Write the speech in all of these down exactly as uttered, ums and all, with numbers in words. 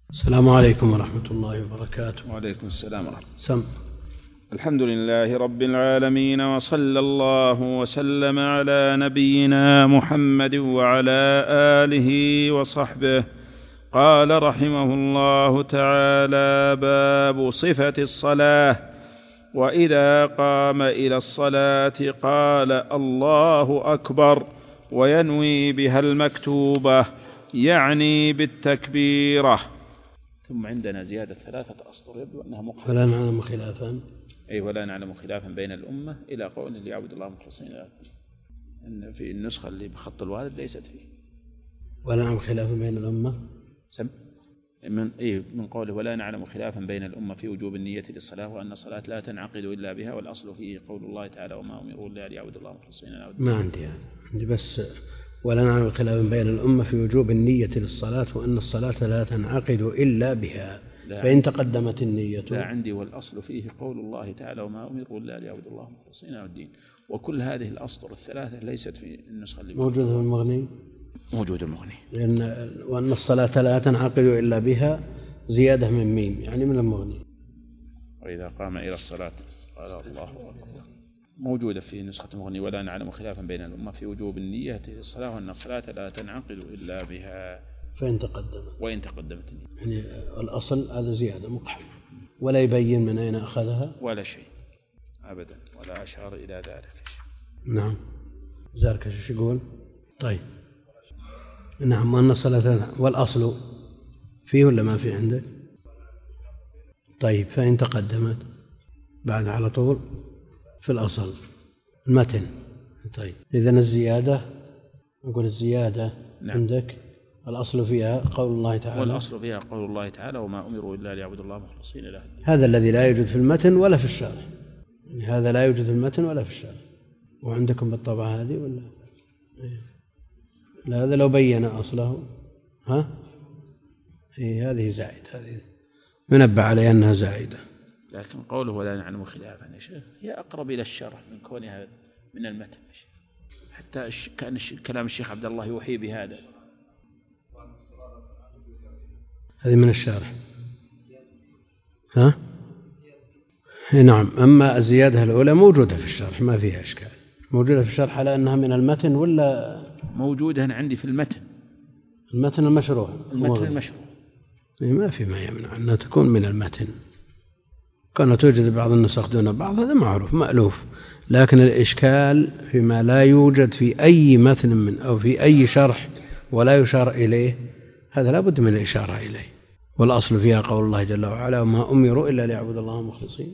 السلام عليكم ورحمة الله وبركاته. وعليكم السلام ورحمة الله. سم. الحمد لله رب العالمين، وصلى الله وسلم على نبينا محمد وعلى آله وصحبه. قال رحمه الله تعالى: باب صفة الصلاة. وإذا قام إلى الصلاة قال: الله أكبر، وينوي بها المكتوبة، يعني بالتكبيرة. ثم عندنا زيادة ثلاثة أسطر يبدو أنها مقحة. ولا نعلم خلافا أي ولا نعلم خلافا بين الأمة إلى قول اللي يعبد الله مخلصين له، إن في النسخة اللي بخط الوالد ليست فيه. ولا نعلم خلافا بين الأمة سم من إيه من قوله: ولا نعلم خلافا بين الأمة في وجوب النية للصلاة، وأن الصلاة لا تنعقد إلا بها، والأصل فيه قول الله تعالى: وما أمروا إلا ليعبدوا الله مخلصين له. ما عندي هذا، عندي بس ولا نعلم خلافا بين الأمة في وجوب النية للصلاة، وأن الصلاة لا تنعقد إلا بها، فإن تقدمت النية. لا عندي، والأصل فيه قول الله تعالى: وما أمروا إلا ليعبدوا الله مخلصين له الدين. وكل هذه الأسطر الثلاثة ليست في النسخة اللي موجودة في المغني. موجود المغني. لأن وأن الصلاة لا تنعقد إلا بها زيادة من ميم، يعني من المغني. وإذا قام إلى الصلاة قال: الله أكبر. موجودة في نسخة المغني: ولا نعلم خلافا بين الأمة في وجوب النية للصلاة، وأن الصلاة لا تنعقد إلا بها، فإن تقدمت وإن تقدمت النية. يعني الأصل هذا زيادة مقحمة، ولا يبين من أين أخذها ولا شيء أبدا، ولا أشار إلى ذلك. نعم. زارك شو يقول؟ طيب نعم. وأن الصلاة والأصل فيه ولا ما فيه عندك؟ طيب فإن تقدمت بعد على طول في الأصل المتن. طيب إذن الزيادة، نقول الزيادة نعم. عندك الأصل فيها قول الله تعالى، والأصل فيها قول الله تعالى: وما أمروا إلا ليعبدوا الله مخلصين له. هذا الذي لا يوجد في المتن ولا في الشرح، يعني هذا لا يوجد في المتن ولا في الشرح. وعندكم بالطبعة هذه ولا لا؟ هذا لو بين أصله ها إيه هذه زائد، هذه منبه علي أنها زائدة. لكن قوله ولا نعلم خلافا يا شيخ هي أقرب إلى الشرح من كونها من المتن، حتى كان كلام الشيخ عبد الله يوحي بهذا. هذه من الشارح ها؟ نعم. أما الزيادة الأولى موجودة في الشرح ما فيها إشكال، موجودة في الشرح على أنها من المتن ولا موجودة عندي في المتن، المتن المشروع، المتن المشروع ما في ما يمنع أنها تكون من المتن. كانت توجد بعض النسخ دون بعض هذا معروف مألوف، لكن الإشكال فيما لا يوجد في أي متن من أو في أي شرح ولا يشار إليه، هذا لا بد من الإشارة إليه. والأصل فيها قول الله جل وعلا: وما أمروا إلا ليعبدوا الله مخلصين.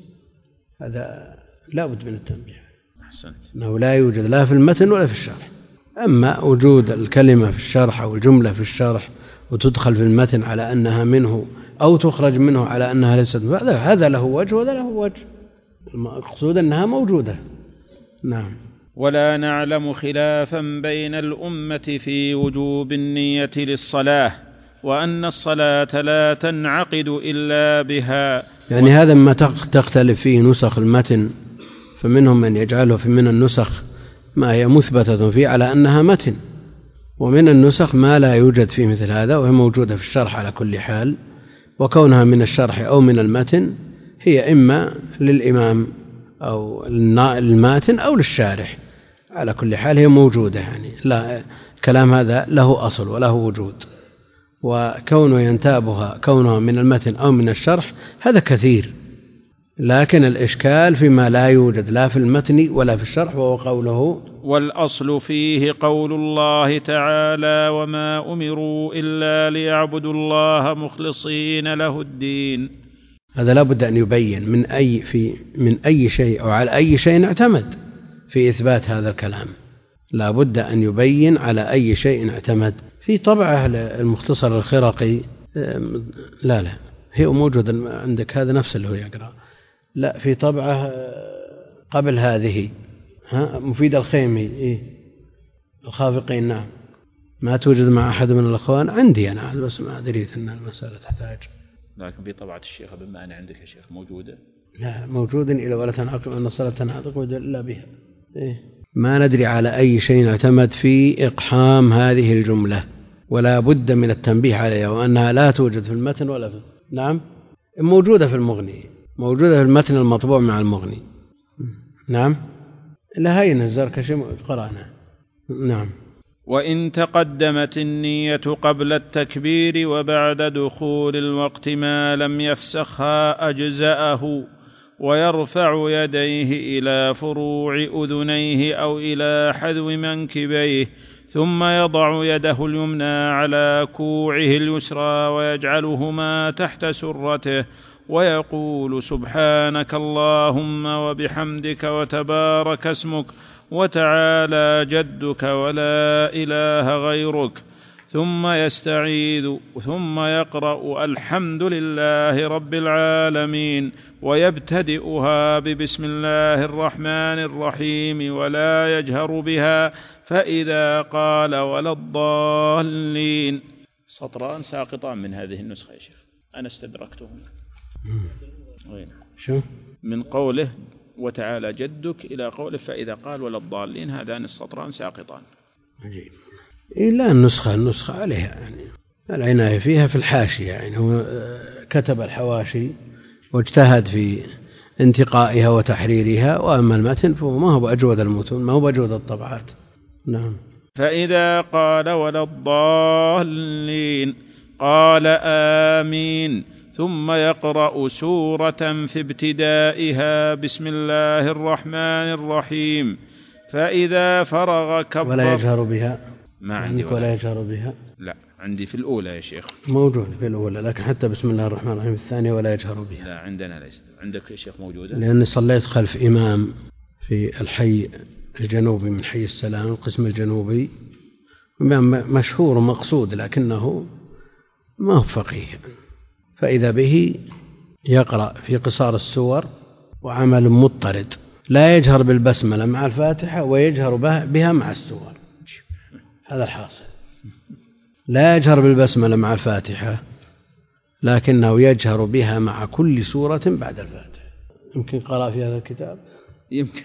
هذا لا بد من التنبيه. أحسنت. أنه لا يوجد لا في المتن ولا في الشرح. أما وجود الكلمة في الشرح أو الجملة في الشرح وتدخل في المتن على أنها منه أو تخرج منه على أنها ليست، هذا له وجه وهذا له وجه، المقصود أنها موجودة. نعم. ولا نعلم خلافا بين الأمة في وجوب النية للصلاة، وأن الصلاة لا تنعقد إلا بها. يعني هذا ما تختلف فيه نسخ المتن، فمنهم من يجعله في من النسخ ما هي مثبتة فيه على أنها متن، ومن النسخ ما لا يوجد فيه مثل هذا وهي موجودة في الشرح على كل حال. وكونها من الشرح أو من المتن هي إما للإمام أو الماتن أو للشارح، على كل حال هي موجودة. يعني لا كلام هذا له أصل وله وجود، وكونه ينتابها كونها من المتن أو من الشرح هذا كثير، لكن الإشكال فيما لا يوجد لا في المتن ولا في الشرح، وهو قوله: والأصل فيه قول الله تعالى: وما أمروا إلا ليعبدوا الله مخلصين له الدين. هذا لا بد أن يبين من أي في من أي شيء أو على أي شيء اعتمد في إثبات هذا الكلام، لا بد أن يبين على أي شيء اعتمد. في طبعه المختصر الخرقي لا لا هي موجود عندك، هذا نفس اللي هو يقرأ، لا في طبعه قبل هذه ها مفيد الخيمي إيه الخافقين. نعم ما توجد مع أحد من الأخوان عندي أنا، بس ما أدريت أن المسألة تحتاج. لكن في طبعة الشيخ بما أنا عندك يا شيخ موجودة؟ لا موجود إلى ولا تنعقد أن الصلاة تنعقد إلا بها. إيه ما ندري على أي شيء اعتمد في إقحام هذه الجملة، ولا بد من التنبيه عليها، وأنها لا توجد في المتن ولا في نعم موجودة في المغني، موجودة في المتن المطبوع مع المغني. نعم لهين الزركشي قرأنا. نعم. وإن تقدمت النية قبل التكبير وبعد دخول الوقت ما لم يفسخها أجزأه، ويرفع يديه إلى فروع أذنيه أو إلى حذو منكبيه، ثم يضع يده اليمنى على كوعه اليسرى ويجعلهما تحت سرته، ويقول سبحانك اللهم وبحمدك وتبارك اسمك وتعالى جدك ولا إله غيرك، ثم يستعيذ، ثم يقرأ الحمد لله رب العالمين، ويبتدئها ببسم الله الرحمن الرحيم ولا يجهر بها، فإذا قال ولا الضالين. سطران ساقطان من هذه النسخة يا شيخ، أنا استدركتهم. شو؟ من قوله وتعالى جدك إلى قوله فإذا قال ولا الضالين، هذان السطران ساقطان. عجيب. إلا النسخة النسخة عليها يعني العناية فيها في الحاشية، يعني هو كتب الحواشي واجتهد في انتقائها وتحريرها، وأما المتن فهو ما هو بأجود المتون، ما هو بأجود الطبعات. نعم. فإذا قال ولا الضالين قال آمين، ثم يقرأ سورة في ابتدائها بسم الله الرحمن الرحيم، فإذا فرغ كبر. ولا يجهر بها. ما عندي ولا, ولا يجهر بها. لا عندي في الأولى يا شيخ موجود في الأولى، لكن حتى بسم الله الرحمن الرحيم الثانية ولا يجهر بها. لا عندنا ليس. عندك يا شيخ موجودة؟ لأني صليت خلف إمام في الحي الجنوبي من حي السلام القسم الجنوبي، مشهور ومقصود لكنه ما هو فقيه، فإذا به يقرأ في قصار السور وعمل مضطرد، لا يجهر بالبسملة مع الفاتحة ويجهر بها مع السور. هذا الحاصل، لا يجهر بالبسملة مع الفاتحة لكنه يجهر بها مع كل سورة بعد الفاتحة. يمكن قرأ في هذا الكتاب؟ يمكن.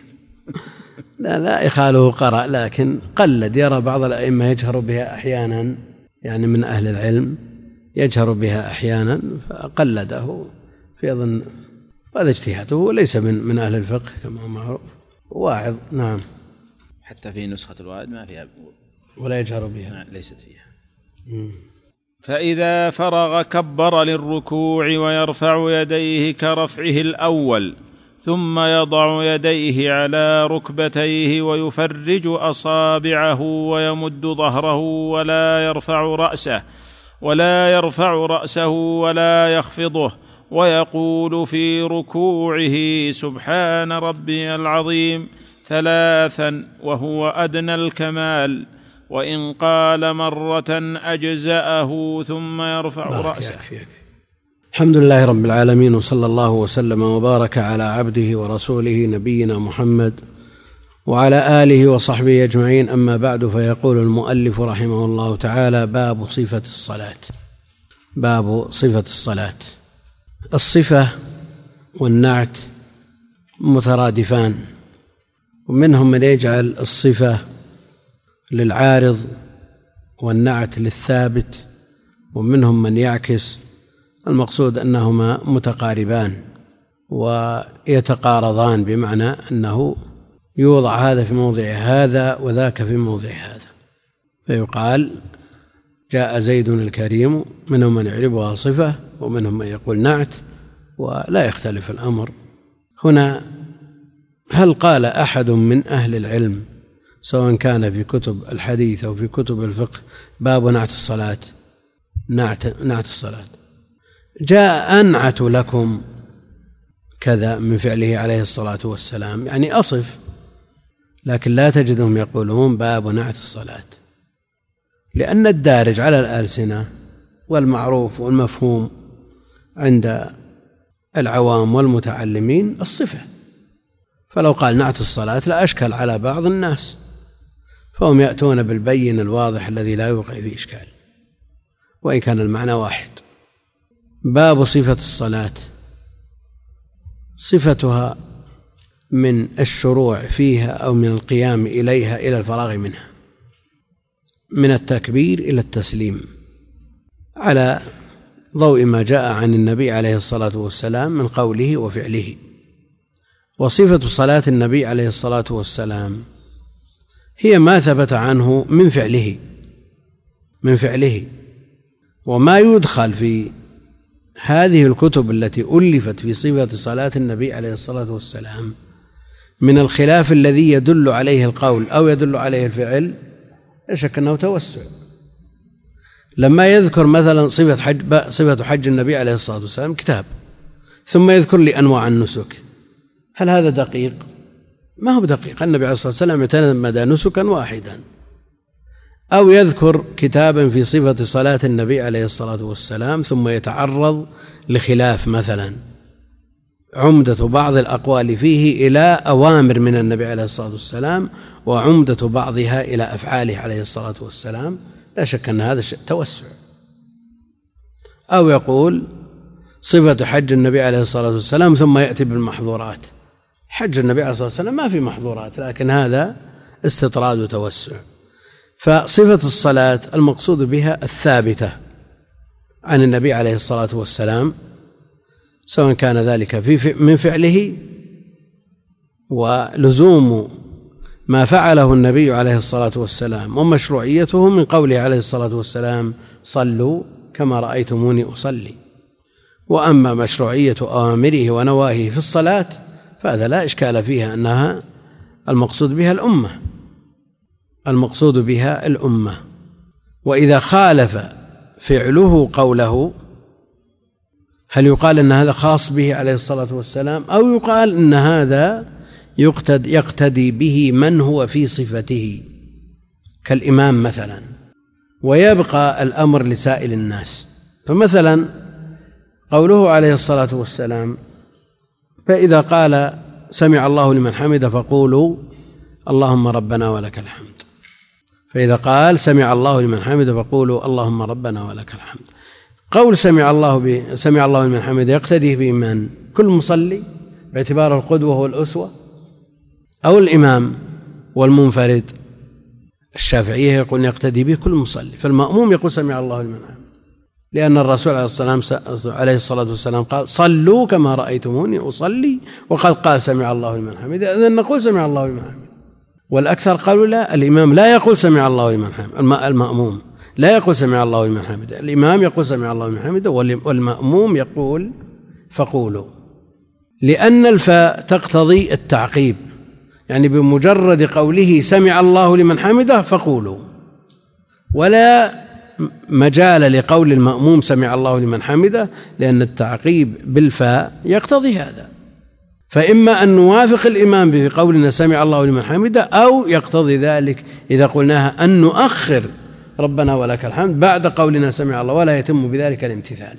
لا لا يخاله قرأ، لكن قلد، يرى بعض الأئمة يجهر بها أحيانا، يعني من أهل العلم يجهر بها أحيانا فقلده، في أظن هذا اجتهاده، وليس من من أهل الفقه كما هو معروف، واعظ. نعم. حتى في نسخة الوائد ما فيها ولا يجهر بها، ليست فيها. مم. فإذا فرغ كبر للركوع ويرفع يديه كرفعه الأول، ثم يضع يديه على ركبتيه ويفرج أصابعه ويمد ظهره ولا يرفع رأسه ولا يرفع رأسه ولا يخفضه، ويقول في ركوعه سبحان ربي العظيم ثلاثا وهو أدنى الكمال، وإن قال مرة أجزأه، ثم يرفع رأسه. الحمد لله رب العالمين، وصلى الله وسلم وبارك على عبده ورسوله نبينا محمد وعلى آله وصحبه أجمعين. أما بعد، فيقول المؤلف رحمه الله تعالى: باب صفة الصلاة. باب صفة الصلاة. الصفة والنعت مترادفان، ومنهم من يجعل الصفة للعارض والنعت للثابت، ومنهم من يعكس، المقصود أنهما متقاربان ويتقارضان، بمعنى أنه يوضع هذا في موضع هذا وذاك في موضع هذا، فيقال جاء زيد الكريم، منهم من يعربها صفة ومنهم من يقول نعت، ولا يختلف الأمر هنا. هل قال أحد من أهل العلم سواء كان في كتب الحديث أو في كتب الفقه باب نعت الصلاة؟ نعت, نعت الصلاة جاء أنعت لكم كذا من فعله عليه الصلاة والسلام، يعني أصف، لكن لا تجدهم يقولون باب نعت الصلاة، لأن الدارج على الألسنة والمعروف والمفهوم عند العوام والمتعلمين الصفة، فلو قال نعت الصلاة لا أشكل على بعض الناس، فهم يأتون بالبين الواضح الذي لا يوقع فيه إشكال، وإن كان المعنى واحد. باب صفة الصلاة، صفتها من الشروع فيها أو من القيام إليها إلى الفراغ منها. من التكبير إلى التسليم على ضوء ما جاء عن النبي عليه الصلاة والسلام من قوله وفعله. وصفة صلاة النبي عليه الصلاة والسلام هي ما ثبت عنه من فعله من فعله وما يدخل في هذه الكتب التي ألفت في صفة صلاة النبي عليه الصلاة والسلام من الخلاف الذي يدل عليه القول أو يدل عليه الفعل لا شك أنه توسع. لما يذكر مثلا صفة حج, صفة حج النبي عليه الصلاة والسلام كتاب ثم يذكر لي أنواع النسك، هل هذا دقيق؟ ما هو دقيق. النبي عليه الصلاة والسلام اعتمد نسكا واحدا. أو يذكر كتابا في صفة صلاة النبي عليه الصلاة والسلام ثم يتعرض لخلاف مثلا عمدة بعض الأقوال فيه إلى أوامر من النبي عليه الصلاة والسلام وعمدة بعضها إلى أفعاله عليه الصلاة والسلام، لا شك أن هذا توسع. أو يقول صفة حج النبي عليه الصلاة والسلام ثم يأتي بالمحظورات. حج النبي عليه الصلاة والسلام ما في محظورات، لكن هذا استطراد وتوسع. فصفة الصلاة المقصود بها الثابتة عن النبي عليه الصلاة والسلام، سواء كان ذلك في من فعله ولزوم ما فعله النبي عليه الصلاة والسلام ومشروعيته من قوله عليه الصلاة والسلام صلوا كما رأيتموني أصلي. وأما مشروعية أوامره ونواهيه في الصلاة فهذا لا إشكال فيها أنها المقصود بها الأمة المقصود بها الأمة. وإذا خالف فعله قوله هل يقال أن هذا خاص به عليه الصلاة والسلام أو يقال أن هذا يقتدي به من هو في صفته كالإمام مثلا، ويبقى الأمر لسائر الناس. فمثلا قوله عليه الصلاة والسلام فإذا قال سمع الله لمن حمده فقولوا اللهم ربنا ولك الحمد، فإذا قال سمع الله لمن حمده فقولوا اللهم ربنا ولك الحمد، قول سمع الله ب... سمع الله لمن حمده يقتدي بمن؟ كل مصلي باعتبار القدوة والأسوة، أو الإمام والمنفرد؟ الشافعية يقول يقتدي به كل مصلي، فالمأموم يقول سمع الله لمن حمده، لأن الرسول عليه الصلاة والسلام قال صلوا كما رأيتموني أصلي، وقد قال سمع الله لمن حمده، إذن نقول سمع الله لمن حمده. والأكثر قالوا لا، الإمام لا يقول سمع الله لمن حمده، المأموم لا يقول سمع الله لمن حمده، الإمام يقول سمع الله لمن حمده والمأموم يقول فقولوا، لأن الفاء تقتضي التعقيب، يعني بمجرد قوله سمع الله لمن حمده فقولوا، ولا مجال لقول المأموم سمع الله لمن حمده، لأن التعقيب بالفاء يقتضي هذا. فإما أن نوافق الإمام بقولنا سمع الله لمن حمده، أو يقتضي ذلك إذا قلناها أن نؤخر ربنا ولك الحمد بعد قولنا سمع الله، ولا يتم بذلك الامتثال.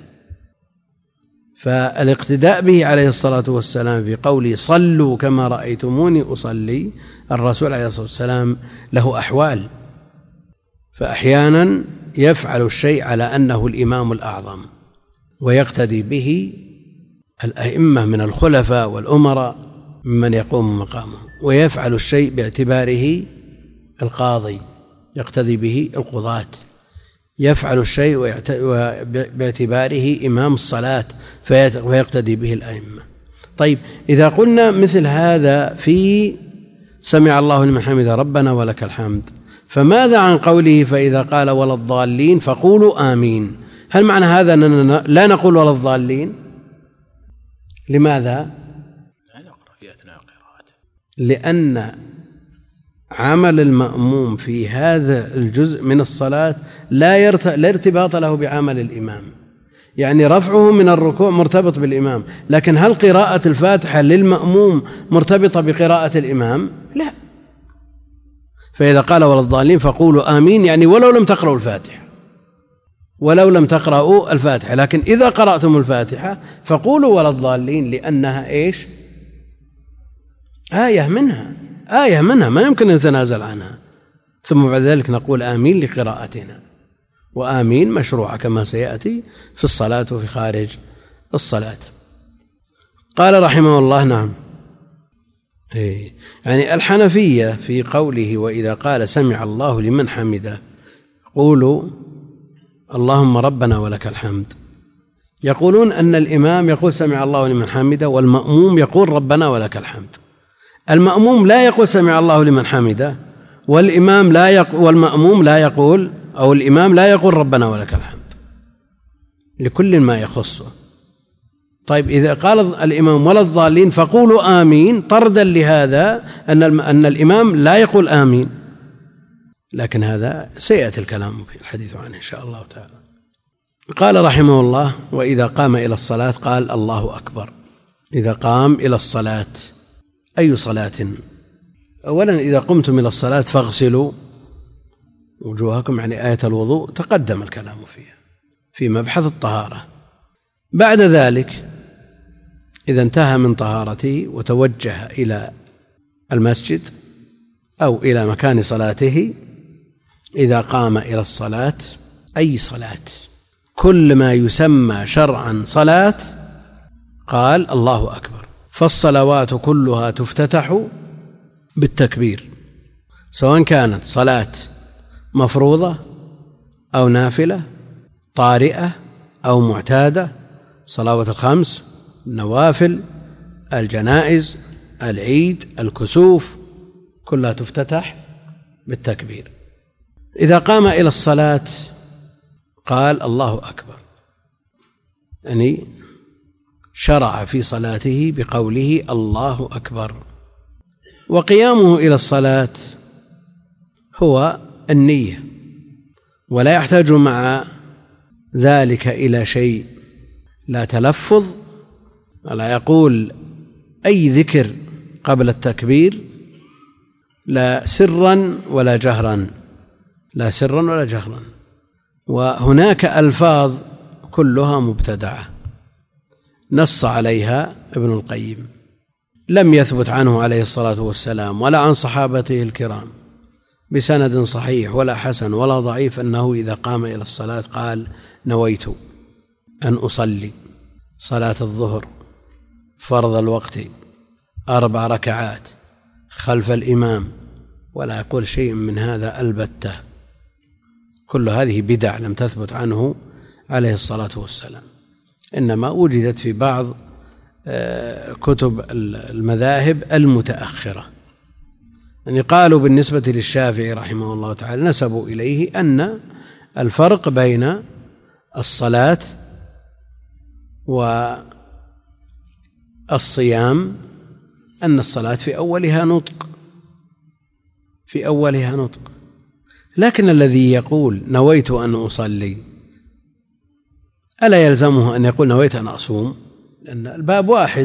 فالاقتداء به عليه الصلاة والسلام في قوله صلوا كما رأيتموني أصلي، الرسول عليه الصلاة والسلام له أحوال، فأحيانا يفعل الشيء على أنه الإمام الأعظم ويقتدي به الأئمة من الخلفاء والأمراء ممن يقوم مقامه، ويفعل الشيء باعتباره القاضي يقتدي به القضاة، يفعل الشيء باعتباره إمام الصلاة فيقتدي به الأئمة. طيب إذا قلنا مثل هذا في سمع الله لمن حمده ربنا ولك الحمد، فماذا عن قوله فإذا قال ولا الضالين فقولوا آمين؟ هل معنى هذا أننا لا نقول ولا الضالين؟ لماذا؟ لا نقرأ في أثناء قراءته، لأن عمل المأموم في هذا الجزء من الصلاة لا ارتباط له بعمل الإمام، يعني رفعه من الركوع مرتبط بالإمام، لكن هل قراءة الفاتحة للمأموم مرتبطة بقراءة الإمام؟ لا. فإذا قال ولا الضالين فقولوا آمين، يعني ولو لم تقرأوا الفاتحة ولو لم تقرأوا الفاتحة، لكن إذا قرأتم الفاتحة فقولوا ولا الضالين، لأنها إيش؟ آية منها آية منها ما يمكن أن نتنازل عنها. ثم بعد ذلك نقول آمين لقراءتنا، وآمين مشروعة كما سيأتي في الصلاة وفي خارج الصلاة. قال رحمه الله نعم، يعني الحنفية في قوله وإذا قال سمع الله لمن حمده قولوا اللهم ربنا ولك الحمد، يقولون أن الإمام يقول سمع الله لمن حمده والمأموم يقول ربنا ولك الحمد. المأموم لا يقول سمع الله لمن حمده، والإمام لا يقول والمأموم لا يقول أو الإمام لا يقول ربنا ولك الحمد، لكل ما يخصه. طيب إذا قال الإمام ولا الضالين فقولوا آمين، طردا لهذا أن أن الإمام لا يقول آمين، لكن هذا سيأتي الكلام في الحديث عنه إن شاء الله تعالى. قال رحمه الله: وإذا قام إلى الصلاة قال الله أكبر. إذا قام إلى الصلاة، أي صلاة؟ أولا إذا قمتم إلى الصلاة فاغسلوا وجوهكم، يعني آية الوضوء تقدم الكلام فيها في مبحث الطهارة. بعد ذلك إذا انتهى من طهارته وتوجه إلى المسجد أو إلى مكان صلاته، إذا قام إلى الصلاة، أي صلاة، كل ما يسمى شرعا صلاة، قال الله أكبر. فالصلوات كلها تفتتح بالتكبير، سواء كانت صلاة مفروضة أو نافلة، طارئة أو معتادة، صلوات الخمس، النوافل، الجنائز، العيد، الكسوف، كلها تفتتح بالتكبير. إذا قام إلى الصلاة قال الله أكبر، يعني شرع في صلاته بقوله الله أكبر. وقيامه إلى الصلاة هو النية، ولا يحتاج مع ذلك إلى شيء، لا تلفظ، ولا يقول أي ذكر قبل التكبير، لا سرا ولا جهرا، لا سرا ولا جهرا. وهناك ألفاظ كلها مبتدعة نص عليها ابن القيم، لم يثبت عنه عليه الصلاة والسلام ولا عن صحابته الكرام بسند صحيح ولا حسن ولا ضعيف أنه إذا قام إلى الصلاة قال نويت أن أصلي صلاة الظهر فرض الوقت أربع ركعات خلف الإمام، ولا يقول شيء من هذا البتة. كل هذه بدع لم تثبت عنه عليه الصلاة والسلام، إنما وجدت في بعض كتب المذاهب المتأخرة. يعني قالوا بالنسبة للشافعي رحمه الله تعالى، نسبوا إليه أن الفرق بين الصلاة والصيام أن الصلاة في أولها نطق، في أولها نطق، لكن الذي يقول نويت أن أصلي ألا يلزمه أن يقول نويت أن أصوم؟ لأن الباب واحد،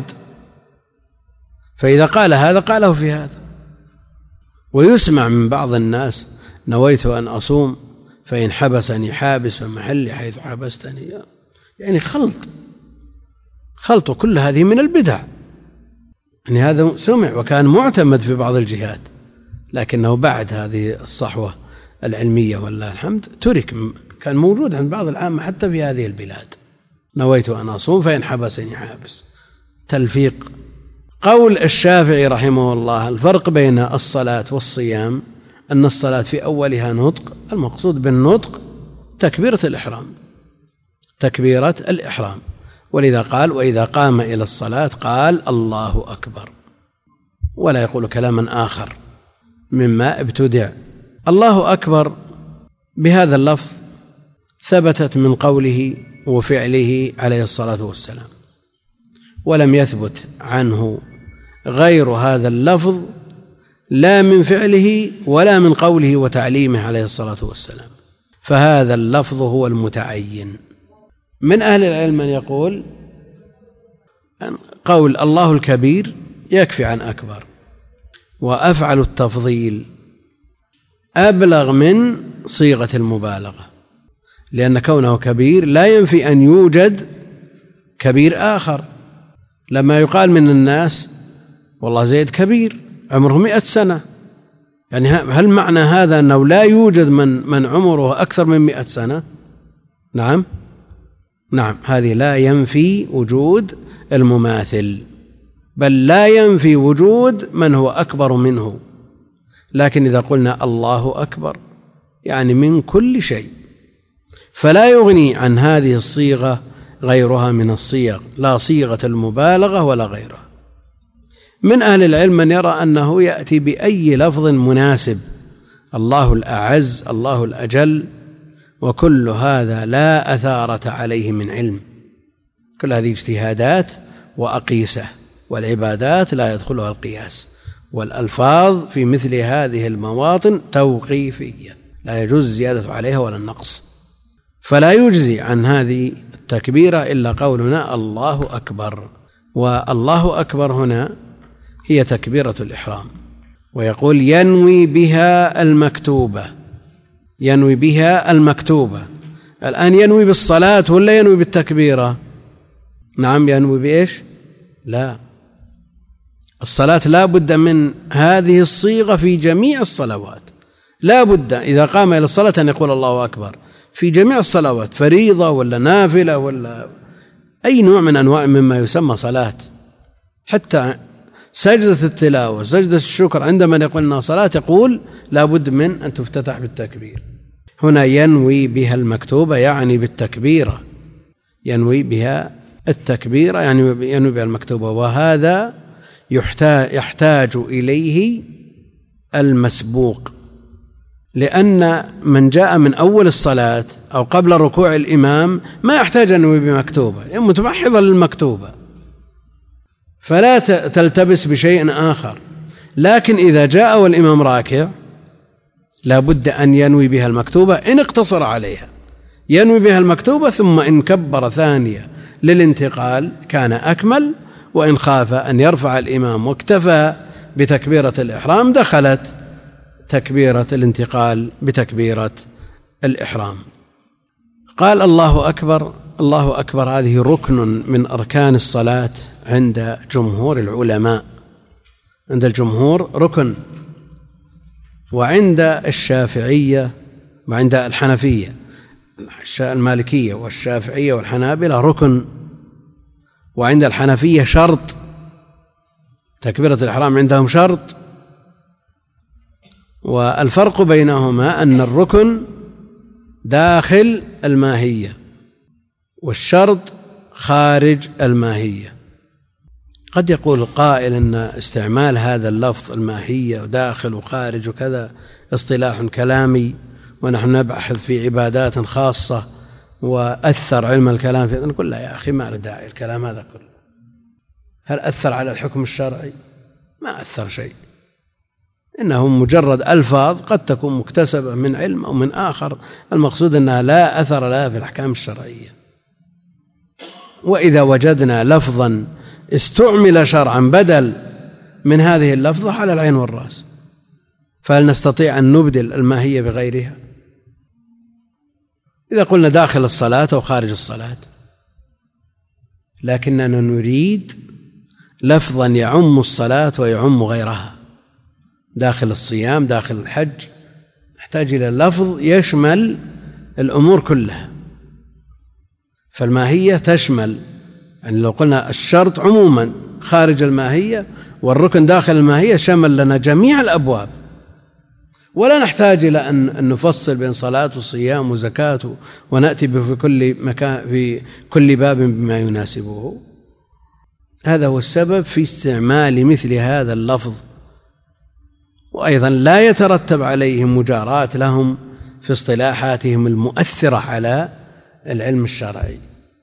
فإذا قال هذا قاله في هذا. ويسمع من بعض الناس نويت أن أصوم فإن حبسني حابس فمحلي حيث حبستني، يعني خلط خلط كل هذه من البدع. يعني هذا سمع وكان معتمد في بعض الجهات، لكنه بعد هذه الصحوة العلمية والله الحمد ترك، كان موجود عند بعض العامة حتى في هذه البلاد، نويت أن أصوم فإن حبسني حابس، تلفيق. قول الشافعي رحمه الله الفرق بين الصلاة والصيام أن الصلاة في أولها نطق، المقصود بالنطق تكبيرة الإحرام، تكبيرة الإحرام. ولذا قال وإذا قام إلى الصلاة قال الله أكبر، ولا يقول كلاما آخر مما ابتدع. الله أكبر بهذا اللفظ ثبتت من قوله وفعله عليه الصلاة والسلام، ولم يثبت عنه غير هذا اللفظ لا من فعله ولا من قوله وتعليمه عليه الصلاة والسلام، فهذا اللفظ هو المتعين. من أهل العلم من يقول قول الله الكبير يكفي عن أكبر، وأفعل التفضيل أبلغ من صيغة المبالغة، لأن كونه كبير لا ينفي أن يوجد كبير آخر. لما يقال من الناس والله زيد كبير عمره مئة سنة، يعني هل معنى هذا أنه لا يوجد من, من عمره أكثر من مئة سنة؟ نعم نعم، هذه لا ينفي وجود المماثل، بل لا ينفي وجود من هو أكبر منه. لكن إذا قلنا الله أكبر يعني من كل شيء، فلا يغني عن هذه الصيغة غيرها من الصيغ، لا صيغة المبالغة ولا غيرها. من أهل العلم من يرى أنه يأتي بأي لفظ مناسب، الله الأعز، الله الأجل، وكل هذا لا أثارة عليه من علم، كل هذه اجتهادات وأقيسة، والعبادات لا يدخلها القياس، والألفاظ في مثل هذه المواطن توقيفية لا يجوز الزيادة عليها ولا النقص، فلا يجزي عن هذه التكبيرة إلا قولنا الله أكبر. والله أكبر هنا هي تكبيرة الإحرام، ويقول ينوي بها المكتوبة، ينوي بها المكتوبة. الآن ينوي بالصلاة ولا ينوي بالتكبيرة؟ نعم، ينوي بإيش؟ لا، الصلاة لا بد من هذه الصيغة في جميع الصلوات، لا بد إذا قام إلى الصلاة أن يقول الله أكبر في جميع الصلوات، فريضة ولا نافلة ولا أي نوع من أنواع مما يسمى صلاة. حتى سجدة التلاوة، سجدة الشكر، عندما يقول أنها صلاة يقول لا بد من أن تفتتح بالتكبير. هنا ينوي بها المكتوبة يعني بالتكبيرة، ينوي بها التكبيرة يعني ينوي بها المكتوبة، وهذا يحتاج إليه المسبوق، لأن من جاء من أول الصلاة أو قبل ركوع الإمام ما يحتاج أن ينوي بمكتوبة، يعني متبحضا للمكتوبة فلا تلتبس بشيء آخر. لكن إذا جاء والإمام راكع لا بد أن ينوي بها المكتوبة إن اقتصر عليها، ينوي بها المكتوبة، ثم إن كبر ثانية للانتقال كان أكمل، وإن خاف أن يرفع الإمام واكتفى بتكبيرة الإحرام دخلت تكبيرة الانتقال بتكبيرة الإحرام. قال الله أكبر. الله أكبر هذه ركن من أركان الصلاة عند جمهور العلماء، عند الجمهور ركن، وعند الشافعية وعند الحنفية المالكية والشافعية والحنابلة ركن، وعند الحنفية شرط، تكبيرة الإحرام عندهم شرط. والفرق بينهما أن الركن داخل الماهية والشرط خارج الماهية. قد يقول القائل أن استعمال هذا اللفظ الماهية وداخل وخارج وكذا اصطلاح كلامي، ونحن نبحث في عبادات خاصة وأثر علم الكلام في، نقول لا يا أخي ما له داعي الكلام هذا كله. هل أثر على الحكم الشرعي؟ ما أثر شيء، إنه مجرد ألفاظ قد تكون مكتسبة من علم أو من آخر، المقصود أنها لا أثر لها في الأحكام الشرعية. وإذا وجدنا لفظا استعمل شرعا بدل من هذه اللفظة على العين والرأس، فهل نستطيع أن نبدل الماهية بغيرها؟ إذا قلنا داخل الصلاة أو خارج الصلاة، لكننا نريد لفظا يعم الصلاة ويعم غيرها، داخل الصيام، داخل الحج، نحتاج إلى لفظ يشمل الأمور كلها. فالماهية تشمل، يعني لو قلنا الشرط عموما خارج الماهية والركن داخل الماهية شمل لنا جميع الأبواب، ولا نحتاج إلى أن نفصل بين صلاة وصيام وزكاة ونأتي في كل مكان في كل باب بما يناسبه. هذا هو السبب في استعمال مثل هذا اللفظ، وأيضا لا يترتب عليهم مجاراة لهم في اصطلاحاتهم المؤثرة على العلم الشرعي.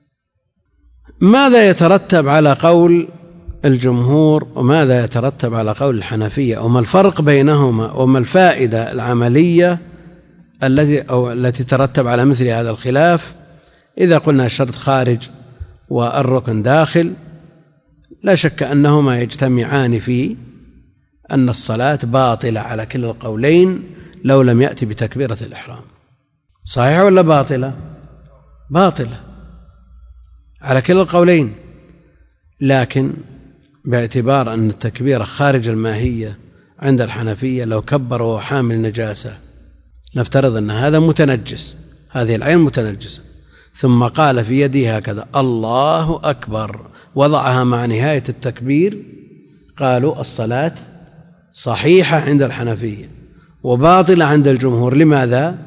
ماذا يترتب على قول الجمهور وماذا يترتب على قول الحنفية، وما الفرق بينهما، وما الفائدة العملية التي أو التي ترتب على مثل هذا الخلاف؟ إذا قلنا الشرط خارج والركن داخل، لا شك أنهما يجتمعان في أن الصلاة باطلة على كلا القولين لو لم يأتي بتكبيرة الإحرام. صحيح ولا باطلة؟ باطلة على كلا القولين، لكن باعتبار أن التكبيرة خارج الماهية عند الحنفية لو كبر وهو حامل نجاسة، نفترض أن هذا متنجس، هذه العين متنجسة، ثم قال في يده هكذا الله أكبر، وضعها مع نهاية التكبير، قالوا الصلاة صحيحة عند الحنفية وباطلة عند الجمهور. لماذا؟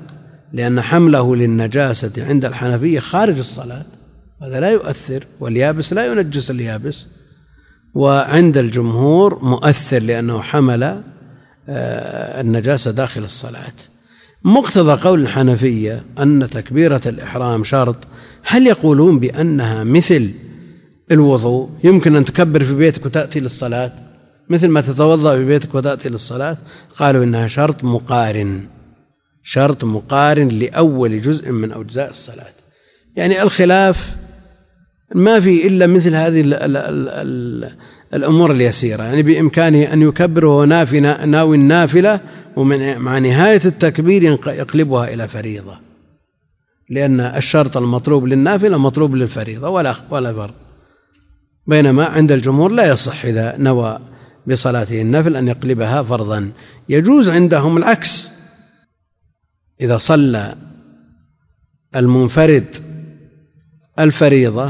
لأن حمله للنجاسة عند الحنفية خارج الصلاة، هذا لا يؤثر، واليابس لا ينجس اليابس، وعند الجمهور مؤثر لأنه حمل النجاسة داخل الصلاة. مقتضى قول الحنفية أن تكبيرة الإحرام شرط، هل يقولون بأنها مثل الوضوء، يمكن أن تكبر في بيتك وتأتي للصلاة مثل ما تتوضأ في بيتك وتأتي للصلاة؟ قالوا إنها شرط مقارن، شرط مقارن لأول جزء من أجزاء الصلاة. يعني الخلاف ما في إلا مثل هذه ال ال ال ال الأمور اليسيرة، يعني بإمكانه أن يكبر وهو ناوي النافلة ومع نهاية التكبير يقلبها إلى فريضة، لأن الشرط المطلوب للنافلة مطلوب للفريضة ولا ولا فرق. بينما عند الجمهور لا يصح إذا نوى بصلاته النفل أن يقلبها فرضا. يجوز عندهم العكس، إذا صلى المنفرد الفريضة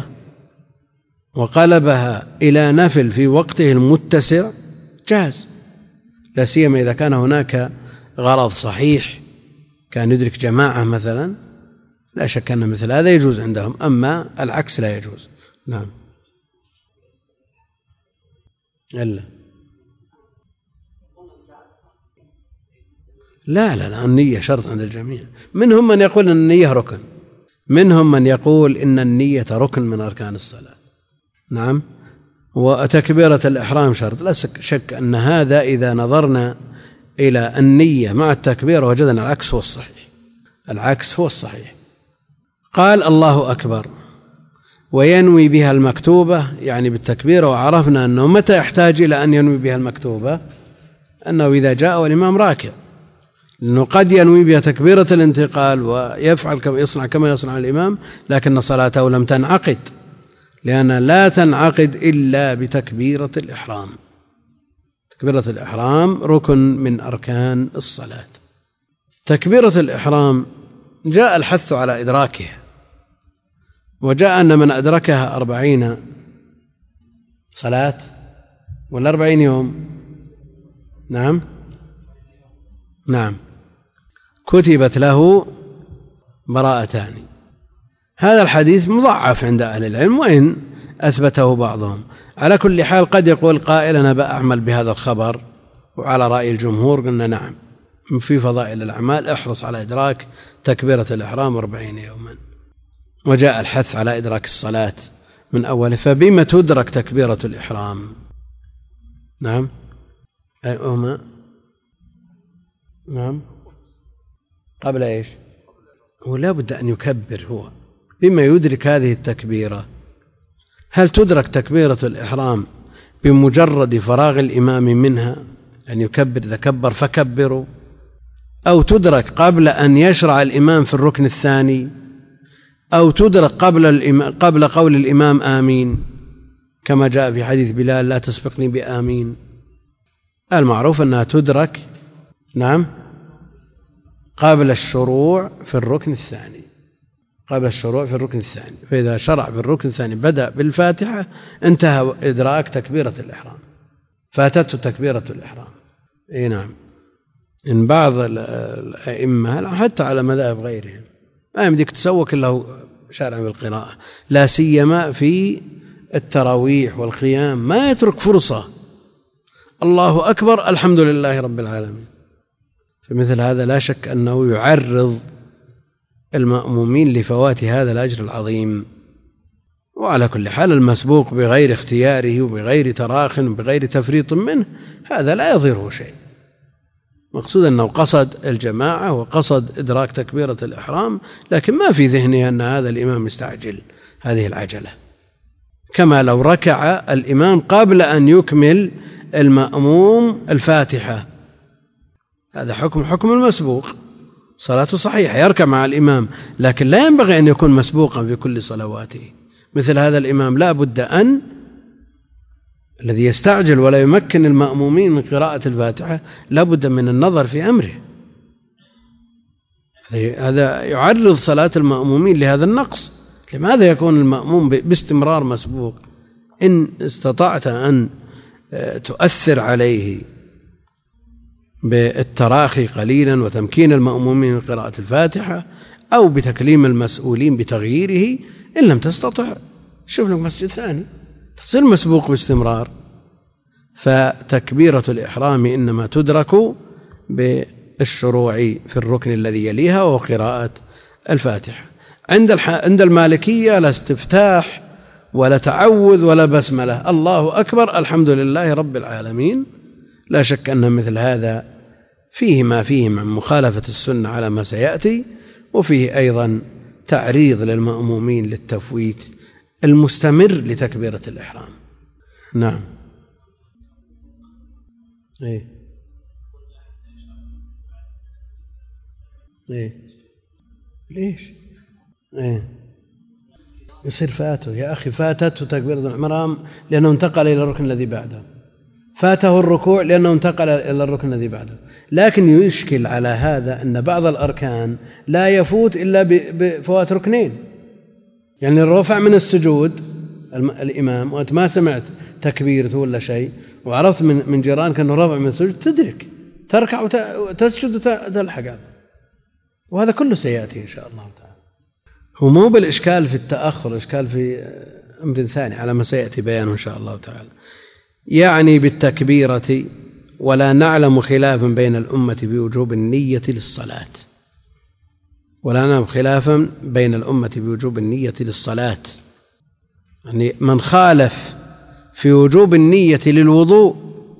وقلبها إلى نفل في وقته المتسع جاز، لا سيما إذا كان هناك غرض صحيح، كان يدرك جماعة مثلا، لا شك أن مثل هذا يجوز عندهم، أما العكس لا يجوز. نعم. إلا لا لا لا النية شرط عند الجميع. منهم من يقول أن النية ركن، منهم من يقول إن النية ركن من أركان الصلاة. نعم. وتكبيرة الإحرام شرط، لا شك أن هذا إذا نظرنا إلى النية مع التكبير وجدنا العكس هو الصحيح، العكس هو الصحيح. قال الله أكبر وينوي بها المكتوبة، يعني بالتكبير، وعرفنا أنه متى يحتاج إلى أن ينوي بها المكتوبة، أنه إذا جاء والإمام راكع، لأنه قد ينوي بها تكبيرة الانتقال ويفعل كما يصنع كما يصنع الإمام، لكن صلاته لم تنعقد، لأن لا تنعقد إلا بتكبيرة الإحرام. تكبيرة الإحرام ركن من أركان الصلاة. تكبيرة الإحرام جاء الحث على إدراكها، وجاء أن من أدركها أربعين صلاة ولا أربعين يوم، نعم نعم كتبت له براءتان. هذا الحديث مضعف عند أهل العلم وإن أثبته بعضهم. على كل حال قد يقول قائل أنا بأعمل بهذا الخبر، وعلى رأي الجمهور قلنا نعم في فضائل الأعمال احرص على إدراك تكبيرة الإحرام أربعين يوما، وجاء الحث على إدراك الصلاة من أوله. فبما تدرك تكبيرة الإحرام؟ نعم أيهما؟ نعم قبل إيش؟ هو لا بد أن يكبر، هو بما يدرك هذه التكبيرة. هل تدرك تكبيرة الإحرام بمجرد فراغ الإمام منها أن يكبر، إذا كبر فكبروا، أو تدرك قبل أن يشرع الإمام في الركن الثاني، أو تدرك قبل قبل قول الإمام آمين كما جاء في حديث بلال لا تسبقني بآمين؟ المعروف أنها تدرك نعم قبل الشروع في الركن الثاني، قبل الشروع في الركن الثاني. فإذا شرع في الركن الثاني بدأ بالفاتحة انتهى إدراك تكبيرة الإحرام، فاتته تكبيرة الإحرام. إيه نعم. إن بعض الأئمة حتى على مذاهب غيرهم ما يمديك تسوق إلا شارع بالقراءة، لا سيما في التراويح والقيام، ما يترك فرصة الله أكبر الحمد لله رب العالمين. فمثل هذا لا شك أنه يعرض المأمومين لفوات هذا الأجر العظيم. وعلى كل حال المسبوق بغير اختياره وبغير تراخ وبغير تفريط منه هذا لا يضره شيء، مقصود أنه قصد الجماعة وقصد إدراك تكبيرة الإحرام، لكن ما في ذهنه أن هذا الإمام يستعجل هذه العجلة، كما لو ركع الإمام قبل أن يكمل المأموم الفاتحة، هذا حكم حكم المسبوق، صلاته صحيحة يركع مع الإمام، لكن لا ينبغي أن يكون مسبوقا في كل صلواته. مثل هذا الإمام لا بد أن الذي يستعجل ولا يمكن المأمومين من قراءة الفاتحة لا بد من النظر في أمره، هذا يعرض صلاة المأمومين لهذا النقص. لماذا يكون المأموم باستمرار مسبوق؟ إن استطعت أن تؤثر عليه بالتراخي قليلا وتمكين المأمومين من قراءة الفاتحة، أو بتكليم المسؤولين بتغييره. إن لم تستطع شوف لك مسجد ثاني تصير مسبوق باستمرار. فتكبيرة الإحرام إنما تدرك بالشروع في الركن الذي يليها وهو قراءة الفاتحة. عند عند المالكية لا استفتاح ولا تعوذ ولا بسملة، الله أكبر الحمد لله رب العالمين. لا شك أن مثل هذا فيه ما فيه من مخالفة السنة على ما سيأتي، وفيه أيضا تعريض للمأمومين للتفويت المستمر لتكبيرة الإحرام. نعم. إيه إيه ليش إيه يصير فاته يا أخي؟ فاتته تكبيرة الإحرام لأنه انتقل إلى الركن الذي بعده، فاته الركوع لأنه انتقل إلى الركن الذي بعده. لكن يشكل على هذا أن بعض الأركان لا يفوت إلا بفوات ركنين. يعني الرفع من السجود الإمام وأنت ما سمعت تكبيرته ولا شيء وعرفت من من جيرانك أنه رفع من السجود، تدرك تركع وتسجد وتلحق، وهذا كله سيأتي إن شاء الله تعالى. هو مو بالإشكال في التأخر، الإشكال في أمر ثاني على ما سيأتي بيانه إن شاء الله تعالى. يعني بالتكبيرة ولا نعلم خلافا بين الأمة بوجوب النية للصلاة، ولا نعلم خلافا بين الأمة بوجوب النية للصلاة. يعني من خالف في وجوب النية للوضوء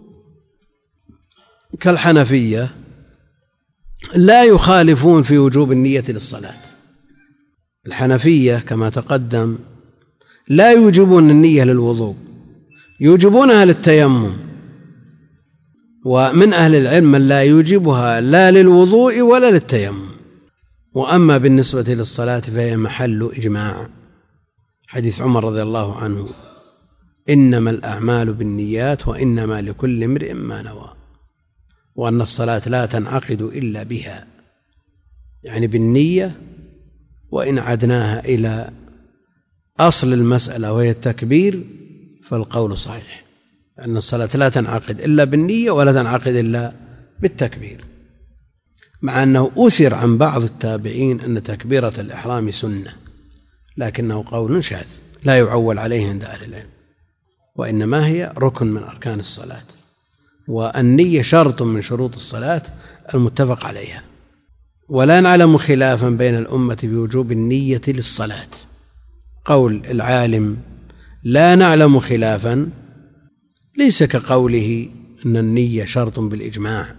كالحنفية لا يخالفون في وجوب النية للصلاة. الحنفية كما تقدم لا يوجبون النية للوضوء، يوجبونها للتيمم، ومن أهل العلم من لا يوجبها لا للوضوء ولا للتيمم. وأما بالنسبة للصلاة فهي محل إجماع، حديث عمر رضي الله عنه: إنما الأعمال بالنيات وإنما لكل امرئ ما نوى، وأن الصلاة لا تنعقد إلا بها، يعني بالنية. وإن عدناها إلى أصل المسألة وهي التكبير فالقول صحيح، أن الصلاة لا تنعقد إلا بالنية ولا تنعقد إلا بالتكبير، مع أنه أثر عن بعض التابعين أن تكبيرة الإحرام سنة، لكنه قول شاذ لا يعول عليه عند أهل العلم، وإنما هي ركن من أركان الصلاة، والنية شرط من شروط الصلاة المتفق عليها. ولا نعلم خلافا بين الأمة بوجوب النية للصلاة. قول العالم لا نعلم خلافا ليس كقوله أن النية شرط بالإجماع،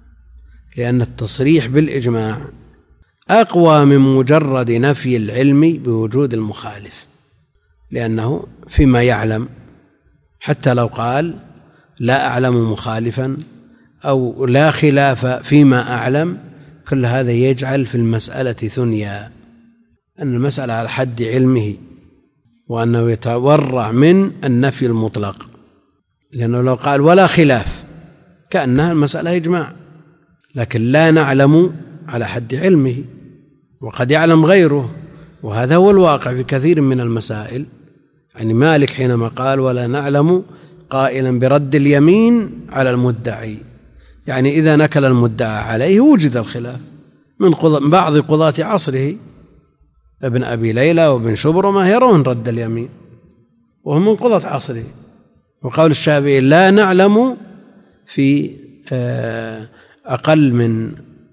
لأن التصريح بالإجماع أقوى من مجرد نفي العلم بوجود المخالف، لأنه فيما يعلم حتى لو قال لا أعلم مخالفا أو لا خلاف فيما أعلم، كل هذا يجعل في المسألة ثنيا، أن المسألة على حد علمه، وأنه يتورع من النفي المطلق، لأنه لو قال ولا خلاف كأنها المسألة إجماع، لكن لا نعلم على حد علمه، وقد يعلم غيره، وهذا هو الواقع في كثير من المسائل. يعني مالك حينما قال ولا نعلم قائلا برد اليمين على المدعي، يعني إذا نكل المدعى عليه وجد الخلاف من بعض قضاة عصره، ابن أبي ليلى وابن شبرمة يرون رد اليمين وهم من قضاة عصره. وقول الشافعي لا نعلم في أقل من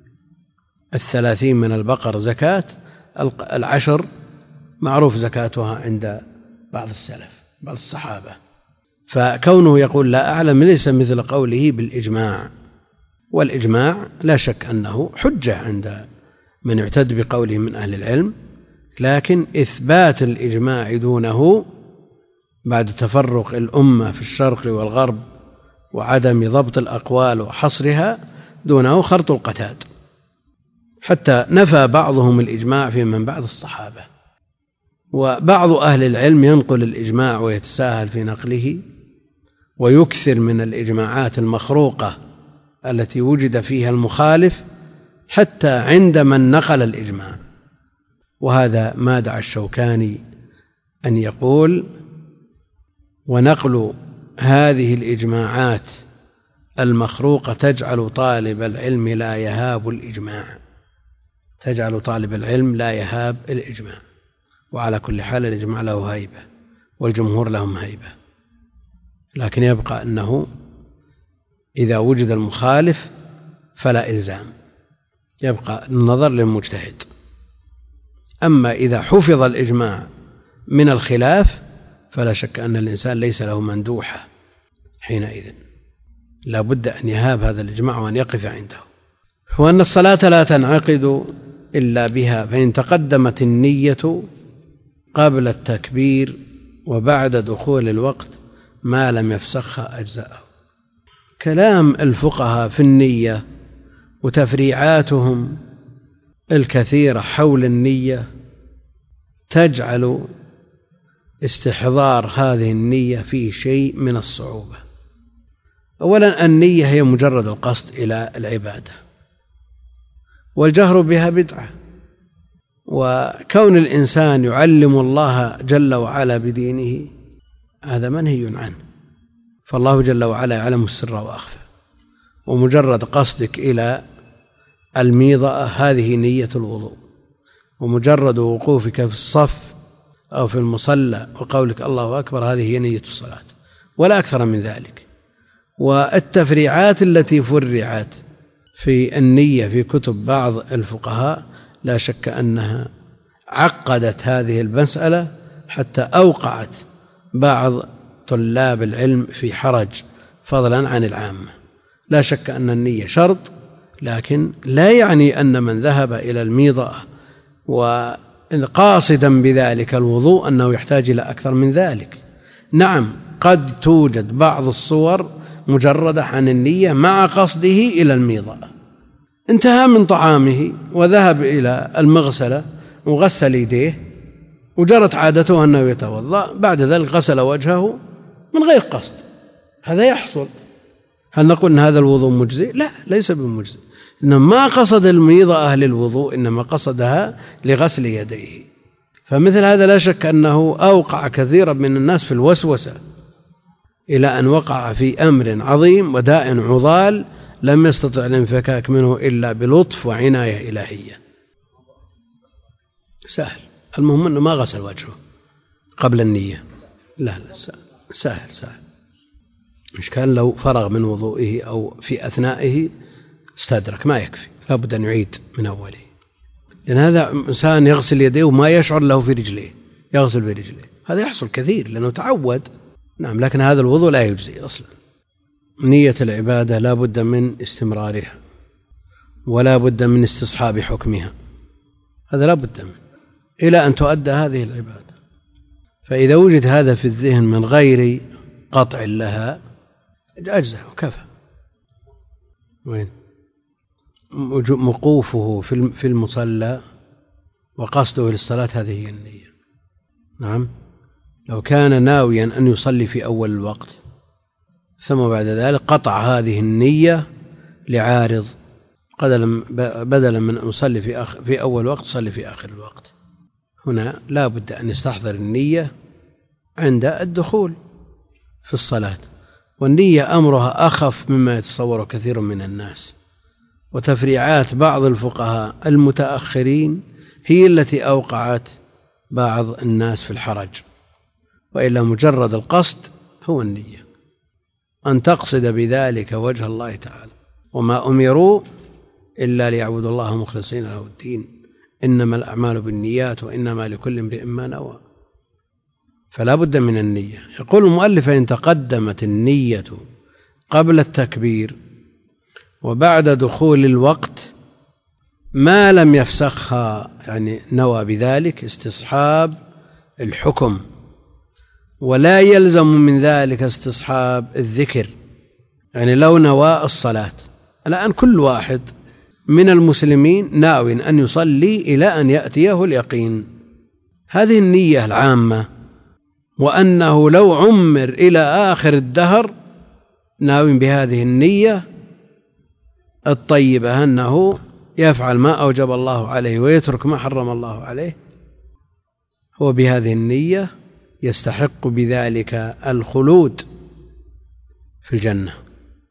الثلاثين من البقر زكاة، العشر معروف زكاتها عند بعض السلف بعض الصحابة. فكونه يقول لا أعلم ليس مثل قوله بالإجماع، والإجماع لا شك أنه حجة عند من يعتد بقوله من أهل العلم، لكن إثبات الإجماع دونه بعد تفرق الأمة في الشرق والغرب وعدم ضبط الأقوال وحصرها دونه خرط القتاد، حتى نفى بعضهم الإجماع في من بعد الصحابة. وبعض أهل العلم ينقل الإجماع ويتساهل في نقله ويكثر من الإجماعات المخروقة التي وجد فيها المخالف حتى عند من نقل الإجماع، وهذا ما دعا الشوكاني أن يقول: ونقل هذه الإجماعات المخروقة تجعل طالب العلم لا يهاب الإجماع، تجعل طالب العلم لا يهاب الإجماع. وعلى كل حال الإجماع له هيبة والجمهور لهم هيبة، لكن يبقى أنه إذا وجد المخالف فلا إلزام، يبقى النظر للمجتهد. أما إذا حفظ الإجماع من الخلاف فلا شك أن الإنسان ليس له مندوحة، حينئذ لا بد أن يهاب هذا الإجماع وأن يقف عنده. وأن الصلاة لا تنعقد إلا بها، فإن تقدمت النية قبل التكبير وبعد دخول الوقت ما لم يفسخها أجزاءه. كلام الفقهاء في النية وتفريعاتهم الكثيرة حول النية تجعل استحضار هذه النية فيه شيء من الصعوبة. أولا النية هي مجرد القصد إلى العبادة، والجهر بها بدعة، وكون الإنسان يعلم الله جل وعلا بدينه هذا منهي عنه، فالله جل وعلا يعلم السر وأخفى، ومجرد قصدك إلى الميضة هذه نية الوضوء، ومجرد وقوفك في الصف أو في المصلى وقولك الله أكبر هذه هي نية الصلاة، ولا أكثر من ذلك. والتفريعات التي فرعت في النية في كتب بعض الفقهاء لا شك أنها عقدت هذه المسألة حتى أوقعت بعض طلاب العلم في حرج فضلا عن العامة. لا شك أن النية شرط، لكن لا يعني أن من ذهب إلى الميضة وقاصدا بذلك الوضوء أنه يحتاج إلى أكثر من ذلك. نعم قد توجد بعض الصور مجردة عن النية مع قصده إلى الميضة، انتهى من طعامه وذهب إلى المغسلة وغسل يديه وجرت عادته أنه يتوضأ، بعد ذلك غسل وجهه من غير قصد، هذا يحصل. هل نقول أن هذا الوضوء مجزئ؟ لا، ليس بمجزئ، إنما ما قصد الميضة أهل الوضوء، إنما قصدها لغسل يديه. فمثل هذا لا شك أنه أوقع كثيرا من الناس في الوسوسة إلى أن وقع في أمر عظيم وداء عضال لم يستطع الانفكاك منه إلا بلطف وعناية إلهية. سهل، المهم أنه ما غسل وجهه قبل النية، لا لا سهل سهل. مش كان لو فرغ من وضوئه أو في أثنائه استدرك ما يكفي، لابد أن يعيد من أوله، لأن هذا إنسان يغسل يديه وما يشعر له في رجليه، يغسل في رجليه، هذا يحصل كثير لأنه تعود. نعم، لكن هذا الوضوء لا يجزي أصلا. نية العبادة لا بد من استمرارها ولا بد من استصحاب حكمها، هذا لا بد منه إلى أن تؤدى هذه العبادة. فإذا وجد هذا في الذهن من غير قطع لها أجزه وكفى. وين مقوفه في المصلى وقصده للصلاة هذه هي النية. نعم، لو كان ناويا أن يصلي في أول الوقت ثم بعد ذلك قطع هذه النية لعارض، بدلا من أن يصلي في, في أول وقت صلي في آخر الوقت، هنا لا بد أن يستحضر النية عند الدخول في الصلاة. والنية أمرها أخف مما يتصور كثير من الناس، وتفريعات بعض الفقهاء المتأخرين هي التي أوقعت بعض الناس في الحرج، وإلا مجرد القصد هو النية، أن تقصد بذلك وجه الله تعالى. وما أمروا إلا ليعبدوا الله مخلصين له الدين، إنما الأعمال بالنيات وإنما لكل امرئ ما نوى. فلا بد من النية. يقول المؤلف إن تقدمت النية قبل التكبير وبعد دخول الوقت ما لم يفسخها، يعني نوى بذلك استصحاب الحكم، ولا يلزم من ذلك استصحاب الذكر. يعني لو نوى الصلاة، الآن كل واحد من المسلمين ناو أن يصلي إلى أن يأتيه اليقين، هذه النية العامة، وأنه لو عمر إلى آخر الدهر ناو بهذه النية الطيبة أنه يفعل ما أوجب الله عليه ويترك ما حرم الله عليه، هو بهذه النية يستحق بذلك الخلود في الجنة.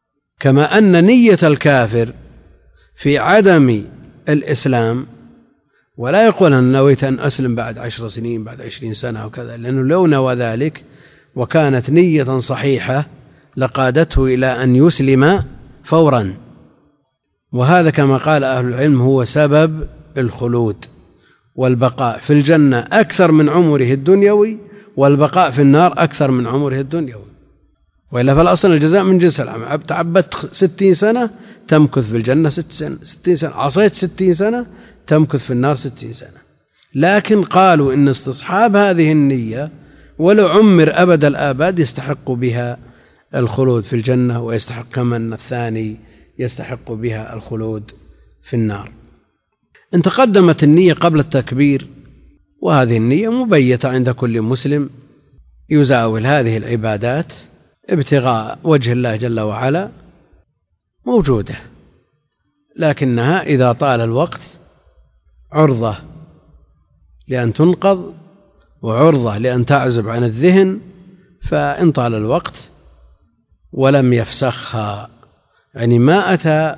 كما أن نية الكافر في عدم الإسلام، ولا يقول أن نويت أن أسلم بعد عشر سنين بعد عشرين سنة وكذا، لأنه لو نوى ذلك وكانت نية صحيحة لقادته إلى أن يسلم فورا. وهذا كما قال أهل العلم هو سبب الخلود والبقاء في الجنة أكثر من عمره الدنيوي، والبقاء في النار أكثر من عمره الدنيوي. وإلا فالأصل الجزاء من جنس العمل. تعبدت ستين سنة تمكث في الجنة ستين سنة، عصيت ستين سنة تمكث في النار ستين سنة. لكن قالوا إن استصحاب هذه النية ولو عمر أبد الآباد يستحق بها الخلود في الجنة، ويستحق كما أن الثاني يستحق بها الخلود في النار. إن تقدمت النية قبل التكبير، وهذه النية مبيتة عند كل مسلم يزاول هذه العبادات ابتغاء وجه الله جل وعلا، موجودة، لكنها إذا طال الوقت عرضة لأن تنقض وعرضة لأن تعزب عن الذهن، فإن طال الوقت ولم يفسخها يعني ما أتى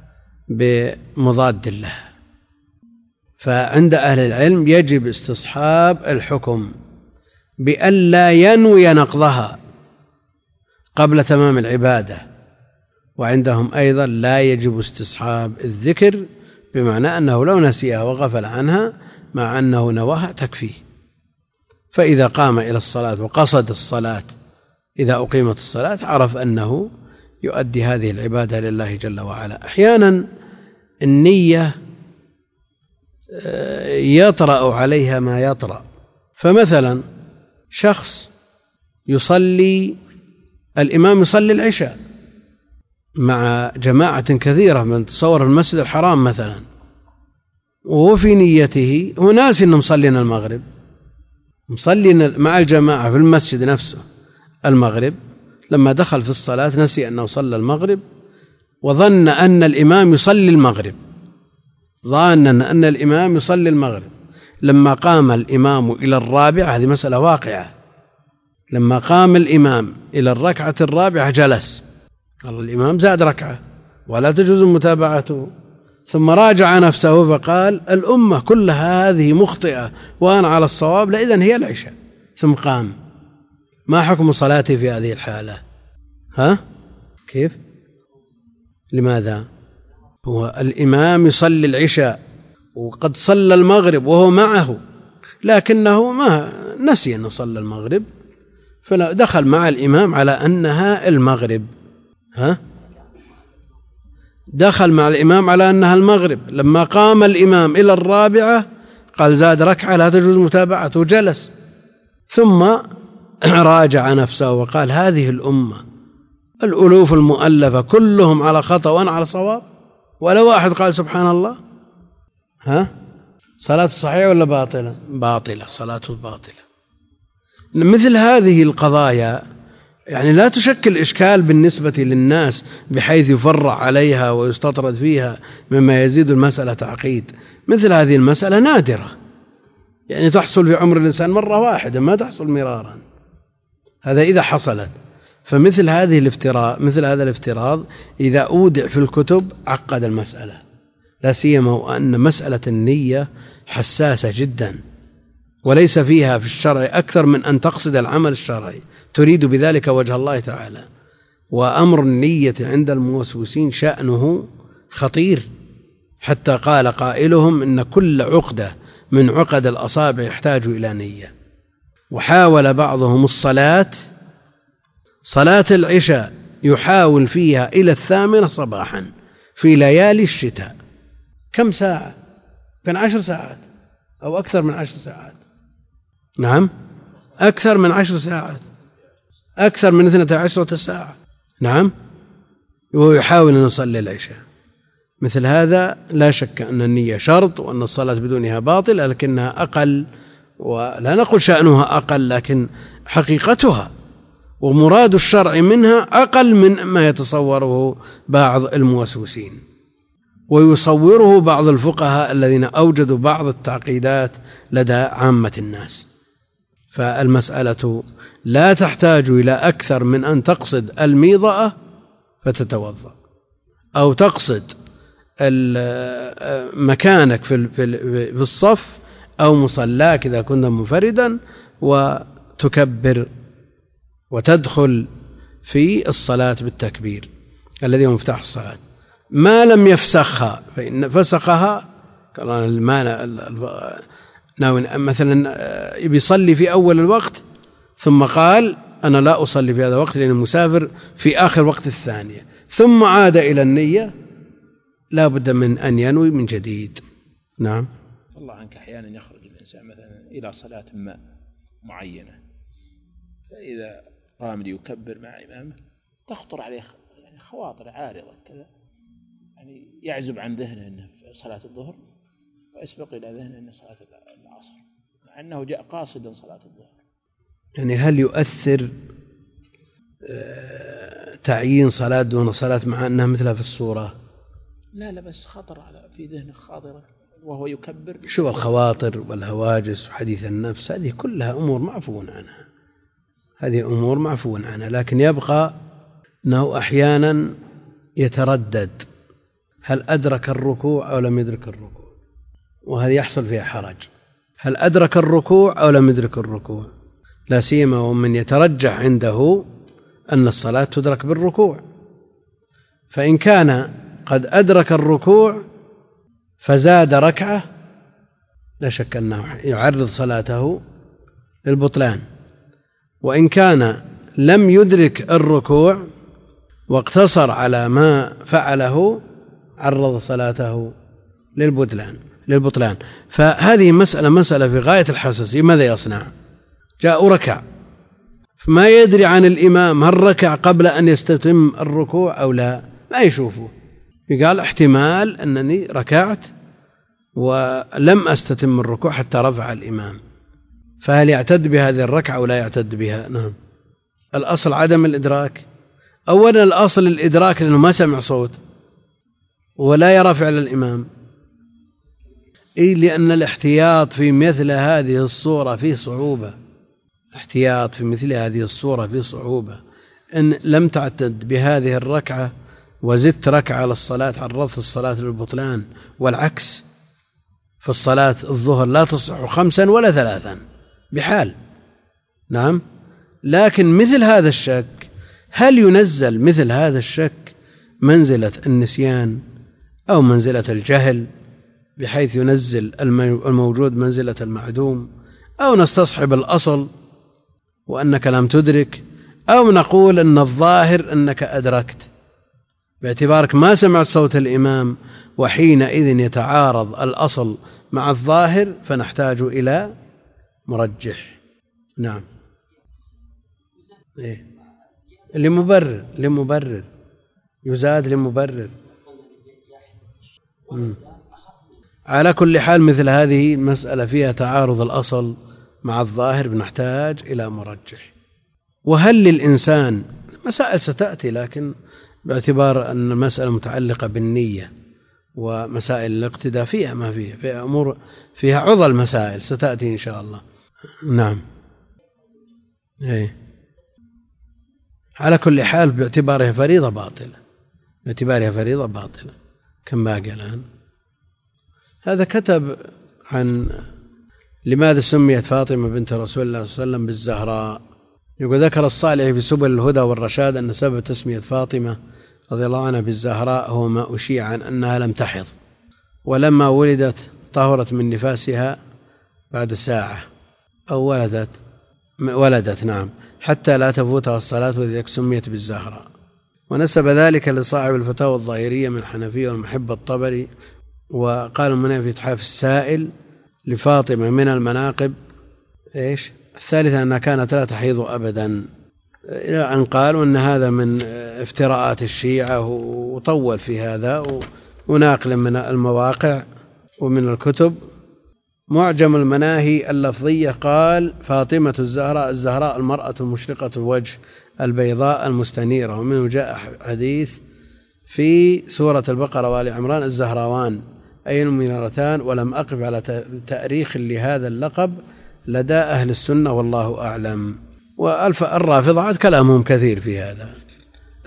بمضاد له، فعند أهل العلم يجب استصحاب الحكم بألا ينوي نقضها قبل تمام العبادة. وعندهم أيضا لا يجب استصحاب الذكر، بمعنى أنه لو نسيها وغفل عنها مع أنه نواها تكفيه. فإذا قام إلى الصلاة وقصد الصلاة إذا أقيمت الصلاة عرف أنه يؤدي هذه العبادة لله جل وعلا. أحيانا النية يطرأ عليها ما يطرأ، فمثلا شخص يصلي الإمام يصلي العشاء مع جماعة كثيرة من تصور المسجد الحرام مثلا، وهو في نيته هو ناسي أنه مصلينا المغرب، مصلي مع الجماعة في المسجد نفسه المغرب، لما دخل في الصلاة نسي أنه صلى المغرب وظن أن الإمام يصلي المغرب ظانا أن الإمام يصلي المغرب لما قام الإمام إلى الرابعة، هذه مسألة واقعة، لما قام الإمام إلى الركعة الرابعة جلس، قال الإمام زاد ركعة ولا تجوز متابعته، ثم راجع نفسه فقال الأمة كلها هذه مخطئة وأنا على الصواب، لا إذن هي العشاء، ثم قام. ما حكم صلاتي في هذه الحالة؟ ها؟ كيف؟ لماذا؟ هو الإمام يصلي العشاء وقد صلى المغرب وهو معه، لكنه ما نسي أنه صلى المغرب فدخل مع الإمام على أنها المغرب. ها؟ دخل مع الإمام على أنها المغرب، لما قام الإمام إلى الرابعة قال زاد ركعة لا تجوز متابعته، جلس، ثم راجع نفسه وقال هذه الأمة الألوف المؤلفة كلهم على خطأ وأنا على صواب، ولا واحد قال سبحان الله. ها؟ صلاة صحيحة ولا باطلة؟ باطلة، صلاته باطلة. مثل هذه القضايا يعني لا تشكل إشكال بالنسبة للناس بحيث يفرع عليها ويستطرد فيها مما يزيد المسألة تعقيد. مثل هذه المسألة نادرة، يعني تحصل في عمر الإنسان مرة واحدة، ما تحصل مرارا، هذا إذا حصلت. فمثل هذه الافتراض مثل هذا الافتراض إذا أودع في الكتب عقد المسألة، لا سيما وأن مسألة النية حساسة جدا، وليس فيها في الشرع أكثر من أن تقصد العمل الشرعي تريد بذلك وجه الله تعالى. وأمر النية عند الموسوسين شأنه خطير، حتى قال قائلهم إن كل عقدة من عقد الأصابع يحتاج إلى نية. وحاول بعضهم الصلاة صلاة العشاء يحاول فيها إلى الثامنة صباحا في ليالي الشتاء، كم ساعة؟ كان عشر ساعات أو أكثر من عشر ساعات. نعم، أكثر من عشر ساعات، أكثر من اثنتا عشرة ساعة. نعم، وهو يحاول أن يصلي العشاء. مثل هذا لا شك أن النية شرط، وأن الصلاة بدونها باطل، لكنها أقل، ولا نقول شأنها أقل، لكن حقيقتها ومراد الشرع منها أقل من ما يتصوره بعض الموسوسين ويصوره بعض الفقهاء الذين أوجدوا بعض التعقيدات لدى عامة الناس. فالمسألة لا تحتاج إلى أكثر من أن تقصد الميضأة فتتوضأ، أو تقصد مكانك في الصف أو مصلاك إذا كنت منفردا وتكبر وتدخل في الصلاة بالتكبير الذي هو مفتاح الصلاة، ما لم يفسخها، فإن فسخها مثلا يصلي في أول الوقت ثم قال أنا لا أصلي في هذا الوقت لأني مسافر في آخر وقت الثانية، ثم عاد إلى النية، لا بد من أن ينوي من جديد. نعم. الله عنك أحيانا يخرج الإنسان مثلا إلى صلاة ما معينة، فإذا قام ليكبر مع إمامه تخطر عليه يعني خواطر عارضة كذا، يعني يعزب عن ذهنه أنه في صلاة الظهر ويسبق إلى ذهنه أنه صلاة العصر، مع أنه جاء قاصدا صلاة الظهر. يعني هل يؤثر تعيين صلاة دون صلاة مع أنها مثلها في الصورة؟ لا لا، بس خطر على في ذهنه خاطرة وهو يكبر. شو الخواطر والهواجس وحديث النفس هذه كلها أمور معفو عنها، هذه أمور معفو عنها، لكن يبقى أنه أحيانا يتردد هل أدرك الركوع أو لم يدرك الركوع، وهذا يحصل فيها حرج، هل أدرك الركوع أو لم يدرك الركوع، لا سيما ومن يترجح عنده أن الصلاة تدرك بالركوع، فإن كان قد أدرك الركوع فزاد ركعة لا شك أنه يعرض صلاته للبطلان، وإن كان لم يدرك الركوع واقتصر على ما فعله عرض صلاته للبطلان للبطلان فهذه مسألة مسألة في غاية الحساسية. ماذا يصنع؟ جاء ركع فما يدري عن الإمام هل ركع قبل أن يستتم الركوع أو لا، ما يشوفه، قال احتمال أنني ركعت ولم أستتم الركوع حتى رفع الإمام، فهل يعتد بهذه الركعة أو لا يعتد بها؟ نعم. الأصل عدم الإدراك. أولا الأصل الإدراك لأنه ما سمع صوت ولا يرى فعل الإمام، إيه لأن الاحتياط في مثل هذه الصورة فيه صعوبة، احتياط في مثل هذه الصورة فيه صعوبة. إن لم تعتد بهذه الركعة وزدت ركعة على الصلاة عرضت الصلاة للبطلان، والعكس في الصلاة الظهر لا تصح خمسا ولا ثلاثا بحال. نعم. لكن مثل هذا الشك هل ينزل مثل هذا الشك منزلة النسيان أو منزلة الجهل بحيث ينزل الموجود منزلة المعدوم، أو نستصحب الأصل وأنك لم تدرك، أو نقول أن الظاهر أنك أدركت باعتبارك ما سمعت صوت الإمام، وحينئذ يتعارض الأصل مع الظاهر فنحتاج إلى مرجح. نعم. إيه؟ لمبرر لمبرر يزاد لمبرر. مم. على كل حال مثل هذه المسألة فيها تعارض الأصل مع الظاهر بنحتاج إلى مرجح. وهل للإنسان مسائل ستأتي، لكن باعتبار أن المسألة متعلقة بالنية ومسائل الاقتداء فيها ما فيها فيها أمور فيها عضل مسائل ستأتي إن شاء الله. نعم. إيه. على كل حال باعتبارها فريضة باطلة، باعتبارها فريضة باطلة. كم باقي الآن؟ هذا كتب عن لماذا سميت فاطمة بنت رسول الله صلى الله عليه وسلم بالزهراء. يقول ذكر الصالح في سبل الهدى والرشاد أن سبب تسمية فاطمة رضي الله عنها بالزهراء هو ما أشيع عن أنها لم تحض، ولما ولدت طهرت من نفاسها بعد ساعة أو ولدت ولدت نعم حتى لا تفوتها الصلاة، وذلك سميت بالزهراء. ونسب ذلك لصاحب الفتاوى الظاهرية من الحنفية والمحب الطبري، وقال المنافي في إتحاف السائل لفاطمة من المناقب إيش الثالثة أنها كانت لا تحيض أبدا، إلى أن قالوا أن هذا من افتراءات الشيعة، وطول في هذا وناقل من المواقع ومن الكتب. معجم المناهي اللفظية قال فاطمة الزهراء الزهراء المرأة المشرقة الوجه البيضاء المستنيرة، ومنه جاء حديث في سورة البقرة وآل عمران الزهراوان أي المنيرتان، ولم أقف على تأريخ لهذا اللقب لدى أهل السنة والله أعلم. والرافضة عاد كلامهم كثير في هذا،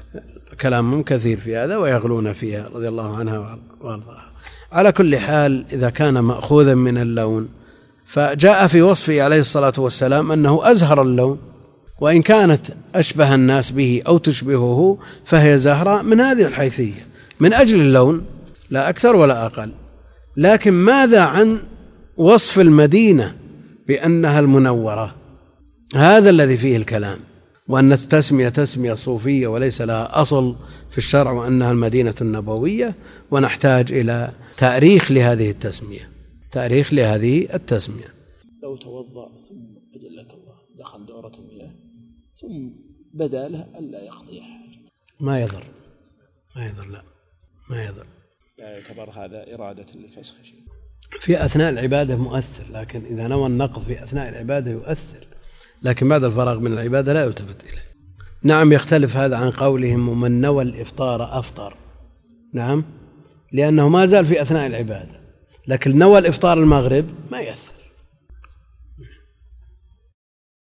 كلام كثير في هذا ويغلون فيها رضي الله عنها وارضاها. على كل حال إذا كان مأخوذا من اللون فجاء في وصفه عليه الصلاة والسلام أنه أزهر اللون، وإن كانت أشبه الناس به أو تشبهه فهي زهراء من هذه الحيثية من أجل اللون لا أكثر ولا أقل. لكن ماذا عن وصف المدينة بأنها المنورة؟ هذا الذي فيه الكلام، وأن التسمية تسمية صوفية وليس لها أصل في الشرع، وأنها المدينة النبوية، ونحتاج إلى تاريخ لهذه التسمية تاريخ لهذه التسمية. لو توضأ ثم أجلك الله دخل دورة المياه ثم بدا له ألا يقضي حاجة ما يضر ما يضر لا ما يضر لا يعتبر هذا إرادة للفسخ شيء في أثناء العبادة مؤثر، لكن إذا نوى النقض في أثناء العبادة يؤثر، لكن بعد الفراغ من العبادة لا يلتفت إليه. نعم يختلف هذا عن قولهم ومن نوى الإفطار أفطر، نعم لأنه ما زال في أثناء العبادة، لكن نوى الإفطار المغرب ما يأثر.